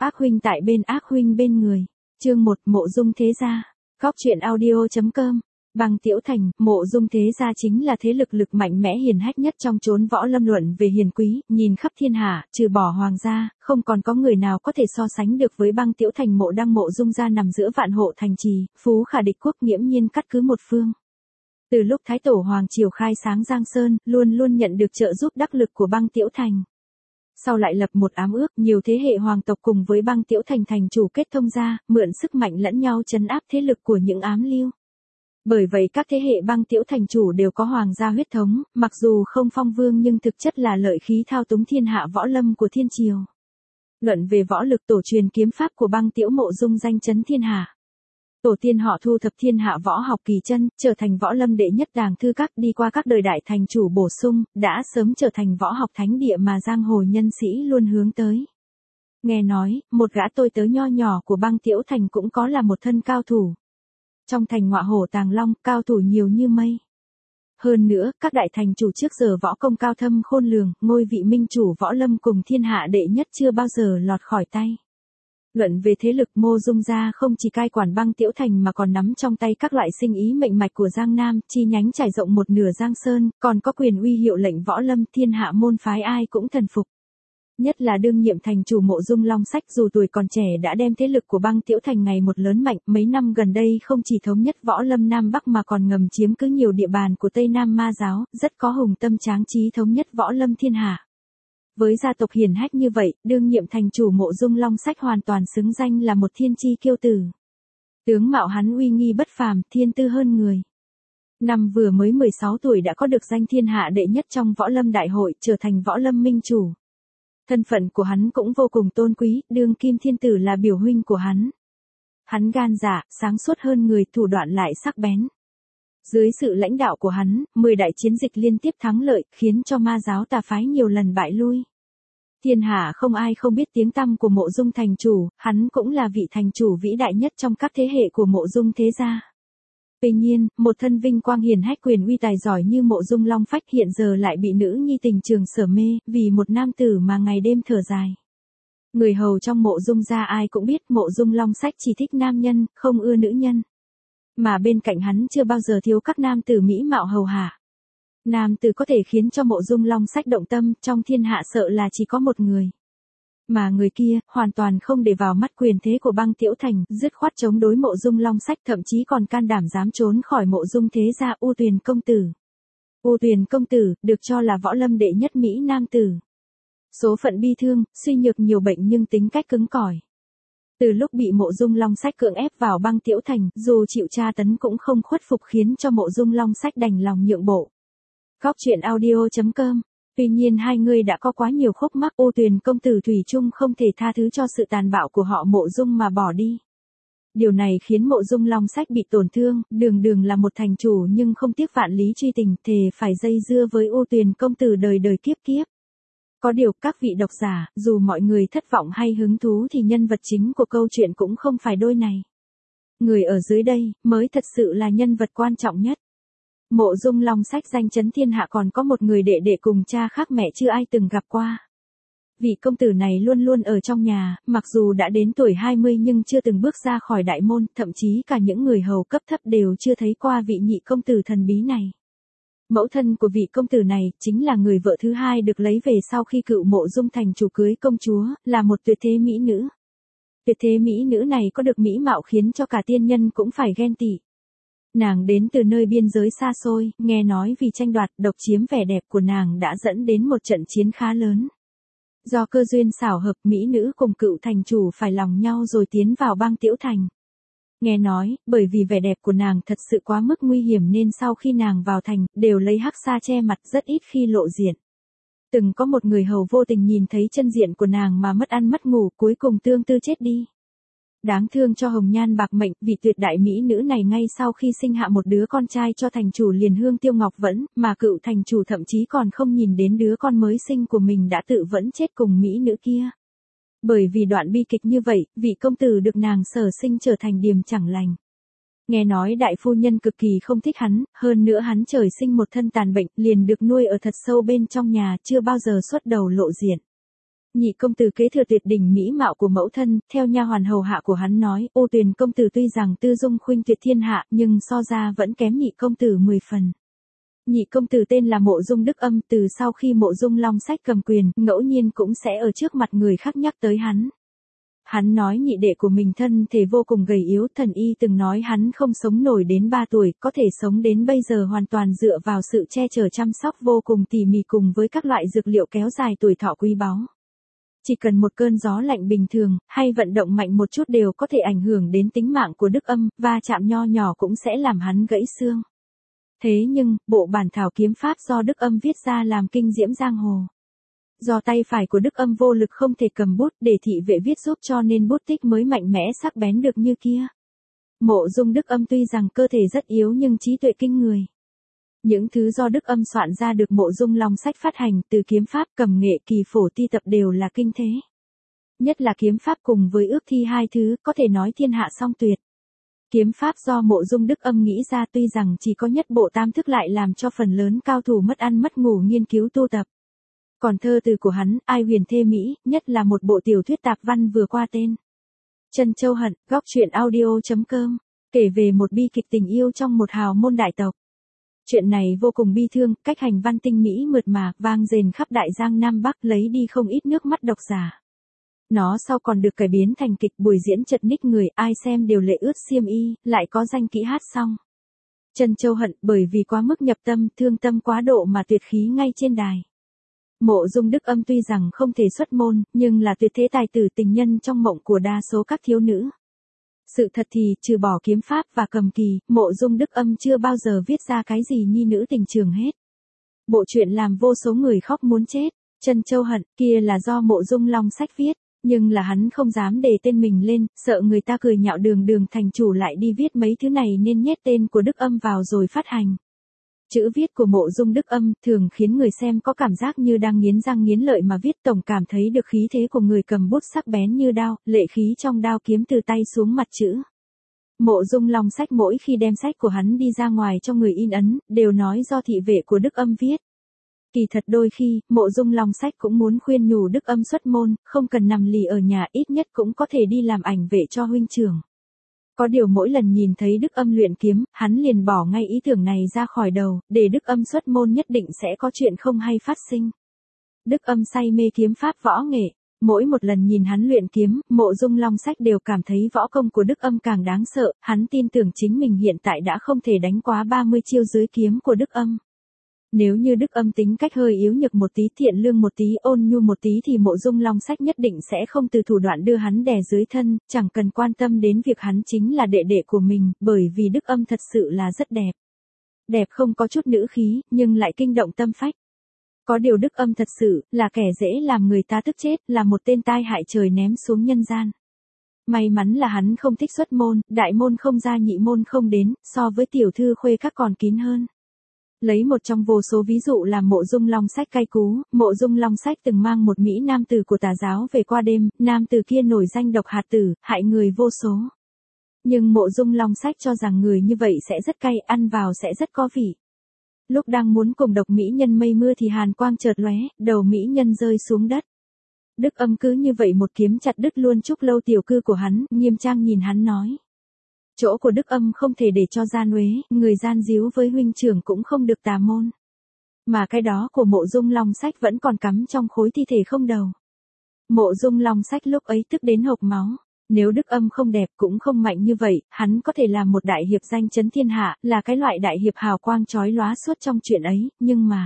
Ác huynh tại bên ác huynh bên người. Chương 1 Mộ Dung Thế Gia. Góc truyện audio.com. Băng Tiễu Thành, Mộ Dung Thế Gia chính là thế lực mạnh mẽ hiển hách nhất trong chốn võ lâm luận về hiền quý, nhìn khắp thiên hạ, trừ bỏ hoàng gia, không còn có người nào có thể so sánh được với Băng Tiễu Thành. Mộ Đăng Mộ Dung gia nằm giữa vạn hộ thành trì, phú khả địch quốc, nghiễm nhiên cắt cứ một phương. Từ lúc Thái Tổ Hoàng Triều khai sáng Giang Sơn, luôn luôn nhận được trợ giúp đắc lực của Băng Tiễu Thành. Sau lại lập một ám ước, nhiều thế hệ hoàng tộc cùng với Băng Tiễu Thành thành chủ kết thông ra, mượn sức mạnh lẫn nhau trấn áp thế lực của những ám lưu. Bởi vậy các thế hệ Băng Tiễu Thành chủ đều có hoàng gia huyết thống, mặc dù không phong vương nhưng thực chất là lợi khí thao túng thiên hạ võ lâm của thiên triều. Luận về võ lực, tổ truyền kiếm pháp của Băng Tiễu Mộ Dung danh chấn thiên hạ. Tổ tiên họ thu thập thiên hạ võ học kỳ chân, trở thành võ lâm đệ nhất đàng thư các, đi qua các đời đại thành chủ bổ sung, đã sớm trở thành võ học thánh địa mà giang hồ nhân sĩ luôn hướng tới. Nghe nói, một gã tôi tớ nho nhỏ của Băng Tiễu Thành cũng có là một thân cao thủ. Trong thành ngọa hổ tàng long, cao thủ nhiều như mây. Hơn nữa, các đại thành chủ trước giờ võ công cao thâm khôn lường, ngôi vị minh chủ võ lâm cùng thiên hạ đệ nhất chưa bao giờ lọt khỏi tay. Luận về thế lực, Mộ Dung gia không chỉ cai quản Băng Tiễu Thành mà còn nắm trong tay các loại sinh ý mệnh mạch của Giang Nam, chi nhánh trải rộng một nửa Giang Sơn, còn có quyền uy hiệu lệnh võ lâm, thiên hạ môn phái ai cũng thần phục. Nhất là đương nhiệm thành chủ Mộ Dung Long Sách, dù tuổi còn trẻ đã đem thế lực của Băng Tiễu Thành ngày một lớn mạnh, mấy năm gần đây không chỉ thống nhất võ lâm Nam Bắc mà còn ngầm chiếm cứ nhiều địa bàn của Tây Nam Ma giáo, rất có hùng tâm tráng trí thống nhất võ lâm thiên hạ. Với gia tộc hiển hách như vậy, đương nhiệm thành chủ Mộ Dung Long Sách hoàn toàn xứng danh là một thiên chi kiêu tử. Tướng mạo hắn uy nghi bất phàm, thiên tư hơn người. Năm vừa mới 16 tuổi đã có được danh thiên hạ đệ nhất trong võ lâm đại hội, trở thành võ lâm minh chủ. Thân phận của hắn cũng vô cùng tôn quý, đương kim thiên tử là biểu huynh của hắn. Hắn gan dạ, sáng suốt hơn người, thủ đoạn lại sắc bén. Dưới sự lãnh đạo của hắn, 10 đại chiến dịch liên tiếp thắng lợi, khiến cho ma giáo tà phái nhiều lần bại lui. Thiên hạ không ai không biết tiếng tăm của Mộ Dung thành chủ, hắn cũng là vị thành chủ vĩ đại nhất trong các thế hệ của Mộ Dung Thế Gia. Tuy nhiên, một thân vinh quang hiển hách quyền uy tài giỏi như Mộ Dung Long Phách hiện giờ lại bị nữ nhi tình trường sở mê, vì một nam tử mà ngày đêm thở dài. Người hầu trong Mộ Dung gia ai cũng biết Mộ Dung Long Sách chỉ thích nam nhân, không ưa nữ nhân. Mà bên cạnh hắn chưa bao giờ thiếu các nam tử mỹ mạo hầu hạ. Nam tử có thể khiến cho Mộ Dung Long Sách động tâm, trong thiên hạ sợ là chỉ có một người. Mà người kia, hoàn toàn không để vào mắt quyền thế của Băng Tiễu Thành, dứt khoát chống đối Mộ Dung Long Sách, thậm chí còn can đảm dám trốn khỏi Mộ Dung Thế Gia. U Tuyền công tử. U Tuyền công tử, được cho là võ lâm đệ nhất mỹ nam tử. Số phận bi thương, suy nhược nhiều bệnh nhưng tính cách cứng cỏi. Từ lúc bị Mộ Dung Long Sách cưỡng ép vào Băng Tiễu Thành, dù chịu tra tấn cũng không khuất phục, khiến cho Mộ Dung Long Sách đành lòng nhượng bộ. Góc truyện audio.com. Tuy nhiên hai người đã có quá nhiều khúc mắc, U Tuyền công tử thủy chung không thể tha thứ cho sự tàn bạo của họ Mộ Dung mà bỏ đi. Điều này khiến Mộ Dung Long Sách bị tổn thương, đường là một thành chủ nhưng không tiếc vạn lý truy tình, thề phải dây dưa với U Tuyền công tử đời đời kiếp kiếp. Có điều các vị độc giả, dù mọi người thất vọng hay hứng thú thì nhân vật chính của câu chuyện cũng không phải đôi này. Người ở dưới đây mới thật sự là nhân vật quan trọng nhất. Mộ Dung Long Sách danh chấn thiên hạ còn có một người đệ đệ cùng cha khác mẹ chưa ai từng gặp qua. Vị công tử này luôn luôn ở trong nhà, mặc dù đã đến tuổi 20 nhưng chưa từng bước ra khỏi đại môn, thậm chí cả những người hầu cấp thấp đều chưa thấy qua vị nhị công tử thần bí này. Mẫu thân của vị công tử này chính là người vợ thứ hai được lấy về sau khi cựu Mộ Dung thành chủ cưới công chúa, là một tuyệt thế mỹ nữ. Tuyệt thế mỹ nữ này có được mỹ mạo khiến cho cả tiên nhân cũng phải ghen tị. Nàng đến từ nơi biên giới xa xôi, nghe nói vì tranh đoạt độc chiếm vẻ đẹp của nàng đã dẫn đến một trận chiến khá lớn. Do cơ duyên xảo hợp, mỹ nữ cùng cựu thành chủ phải lòng nhau rồi tiến vào Băng Tiễu Thành. Nghe nói, bởi vì vẻ đẹp của nàng thật sự quá mức nguy hiểm nên sau khi nàng vào thành, đều lấy hắc sa che mặt, rất ít khi lộ diện. Từng có một người hầu vô tình nhìn thấy chân diện của nàng mà mất ăn mất ngủ, cuối cùng tương tư chết đi. Đáng thương cho hồng nhan bạc mệnh, vị tuyệt đại mỹ nữ này ngay sau khi sinh hạ một đứa con trai cho thành chủ liền hương tiêu ngọc vẫn, mà cựu thành chủ thậm chí còn không nhìn đến đứa con mới sinh của mình đã tự vẫn chết cùng mỹ nữ kia. Bởi vì đoạn bi kịch như vậy, vị công tử được nàng sở sinh trở thành điềm chẳng lành. Nghe nói đại phu nhân cực kỳ không thích hắn, hơn nữa hắn trời sinh một thân tàn bệnh, liền được nuôi ở thật sâu bên trong nhà, chưa bao giờ xuất đầu lộ diện. Nhị công tử kế thừa tuyệt đỉnh mỹ mạo của mẫu thân, theo nha hoàn hầu hạ của hắn nói, Ô Tuyền công tử tuy rằng tư dung khuynh tuyệt thiên hạ, nhưng so ra vẫn kém nhị công tử 10 phần. Nhị công tử tên là Mộ Dung Đức Âm, từ sau khi Mộ Dung Long Sách cầm quyền, ngẫu nhiên cũng sẽ ở trước mặt người khác nhắc tới hắn. Hắn nói nhị đệ của mình thân thể vô cùng gầy yếu, thần y từng nói hắn không sống nổi đến 3 tuổi, có thể sống đến bây giờ hoàn toàn dựa vào sự che chở chăm sóc vô cùng tỉ mỉ cùng với các loại dược liệu kéo dài tuổi thọ quý báu. Chỉ cần một cơn gió lạnh bình thường, hay vận động mạnh một chút đều có thể ảnh hưởng đến tính mạng của Đức Âm, va chạm nho nhỏ cũng sẽ làm hắn gãy xương. Thế nhưng, bộ bản thảo kiếm pháp do Đức Âm viết ra làm kinh diễm giang hồ. Do tay phải của Đức Âm vô lực không thể cầm bút để thị vệ viết giúp cho nên bút tích mới mạnh mẽ sắc bén được như kia. Mộ Dung Đức Âm tuy rằng cơ thể rất yếu nhưng trí tuệ kinh người. Những thứ do Đức Âm soạn ra được Mộ Dung Long Sách phát hành, từ kiếm pháp, cầm nghệ, kỳ phổ, ti tập đều là kinh thế. Nhất là kiếm pháp cùng với ước thi hai thứ, có thể nói thiên hạ song tuyệt. Kiếm pháp do Mộ Dung Đức Âm nghĩ ra tuy rằng chỉ có nhất bộ tam thức lại làm cho phần lớn cao thủ mất ăn mất ngủ nghiên cứu tu tập. Còn thơ từ của hắn, ai huyền thê mỹ, nhất là một bộ tiểu thuyết tạp văn vừa qua tên Trân Châu Hận, góc truyện audio.com, kể về một bi kịch tình yêu trong một hào môn đại tộc. Chuyện này vô cùng bi thương, cách hành văn tinh mỹ mượt mà, vang dền khắp đại giang Nam Bắc, lấy đi không ít nước mắt độc giả. Nó sau còn được cải biến thành kịch, buổi diễn chật ních người, ai xem đều lệ ướt xiêm y, lại có danh kỹ hát xong. Trân Châu Hận, bởi vì quá mức nhập tâm, thương tâm quá độ mà tuyệt khí ngay trên đài. Mộ Dung Đức Âm tuy rằng không thể xuất môn, nhưng là tuyệt thế tài tử tình nhân trong mộng của đa số các thiếu nữ. Sự thật thì, trừ bỏ kiếm pháp và cầm kỳ, Mộ Dung Đức Âm chưa bao giờ viết ra cái gì nhi nữ tình trường hết. Bộ truyện làm vô số người khóc muốn chết. Trân Châu Hận kia là do Mộ Dung Long Sách viết, nhưng là hắn không dám đề tên mình lên, sợ người ta cười nhạo, đường đường thành chủ lại đi viết mấy thứ này nên nhét tên của Đức Âm vào rồi phát hành. Chữ viết của Mộ Dung Đức Âm thường khiến người xem có cảm giác như đang nghiến răng nghiến lợi mà viết, tổng cảm thấy được khí thế của người cầm bút sắc bén như đao, lệ khí trong đao kiếm từ tay xuống mặt chữ. Mộ Dung Long Sách mỗi khi đem sách của hắn đi ra ngoài cho người in ấn, đều nói do thị vệ của Đức Âm viết. Kỳ thật đôi khi, Mộ Dung Long Sách cũng muốn khuyên nhủ Đức Âm xuất môn, không cần nằm lì ở nhà, ít nhất cũng có thể đi làm ảnh vệ cho huynh trưởng. Có điều mỗi lần nhìn thấy Đức Âm luyện kiếm, hắn liền bỏ ngay ý tưởng này ra khỏi đầu, để Đức Âm xuất môn nhất định sẽ có chuyện không hay phát sinh. Đức Âm say mê kiếm pháp võ nghệ, mỗi một lần nhìn hắn luyện kiếm, Mộ Dung Long Sách đều cảm thấy võ công của Đức Âm càng đáng sợ, hắn tin tưởng chính mình hiện tại đã không thể đánh quá 30 chiêu dưới kiếm của Đức Âm. Nếu như Đức Âm tính cách hơi yếu nhược một tí, thiện lương một tí, ôn nhu một tí thì Mộ Dung Long Sách nhất định sẽ không từ thủ đoạn đưa hắn đè dưới thân, chẳng cần quan tâm đến việc hắn chính là đệ đệ của mình, bởi vì Đức Âm thật sự là rất đẹp. Đẹp không có chút nữ khí, nhưng lại kinh động tâm phách. Có điều Đức Âm thật sự là kẻ dễ làm người ta tức chết, là một tên tai hại trời ném xuống nhân gian. May mắn là hắn không thích xuất môn, đại môn không ra nhị môn không đến, so với tiểu thư khuê các còn kín hơn. Lấy một trong vô số ví dụ làm Mộ Dung Long Sách cay cú, Mộ Dung Long Sách từng mang một mỹ nam tử của tà giáo về qua đêm, nam tử kia nổi danh độc hạt tử, hại người vô số. Nhưng Mộ Dung Long Sách cho rằng người như vậy sẽ rất cay, ăn vào sẽ rất có vị. Lúc đang muốn cùng độc mỹ nhân mây mưa thì hàn quang chợt lóe, đầu mỹ nhân rơi xuống đất. Đức Âm cứ như vậy một kiếm chặt đứt luôn trúc lâu tiểu cư của hắn, nghiêm trang nhìn hắn nói. Chỗ của Đức Âm không thể để cho gian uế, người gian díu với huynh trưởng cũng không được tà môn. Mà cái đó của Mộ Dung Long Sách vẫn còn cắm trong khối thi thể không đầu. Mộ Dung Long Sách lúc ấy tức đến hộc máu. Nếu Đức Âm không đẹp cũng không mạnh như vậy, hắn có thể làm một đại hiệp danh chấn thiên hạ, là cái loại đại hiệp hào quang chói lóa suốt trong chuyện ấy, nhưng mà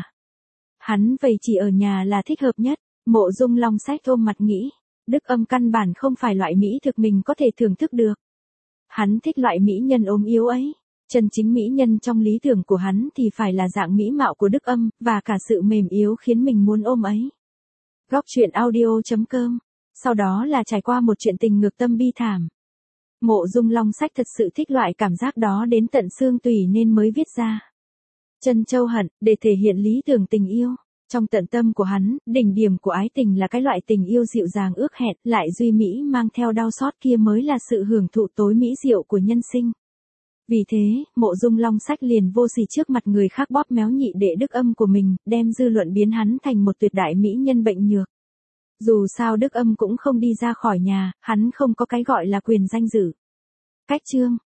hắn vậy chỉ ở nhà là thích hợp nhất. Mộ Dung Long Sách ôm mặt nghĩ, Đức Âm căn bản không phải loại mỹ thực mình có thể thưởng thức được. Hắn thích loại mỹ nhân ốm yếu ấy. Chân chính mỹ nhân trong lý tưởng của hắn thì phải là dạng mỹ mạo của Đức Âm, và cả sự mềm yếu khiến mình muốn ôm ấy. Góc truyện audio.com. Sau đó là trải qua một chuyện tình ngược tâm bi thảm. Mộ Dung Long Sách thật sự thích loại cảm giác đó đến tận xương tủy nên mới viết ra Trân Châu Hận, để thể hiện lý tưởng tình yêu. Trong tận tâm của hắn, đỉnh điểm của ái tình là cái loại tình yêu dịu dàng ước hẹn, lại duy mỹ mang theo đau xót kia mới là sự hưởng thụ tối mỹ diệu của nhân sinh. Vì thế, Mộ Dung Long Sách liền vô sỉ trước mặt người khác bóp méo nhị đệ Đức Âm của mình, đem dư luận biến hắn thành một tuyệt đại mỹ nhân bệnh nhược. Dù sao Đức Âm cũng không đi ra khỏi nhà, hắn không có cái gọi là quyền danh dự. Cách chương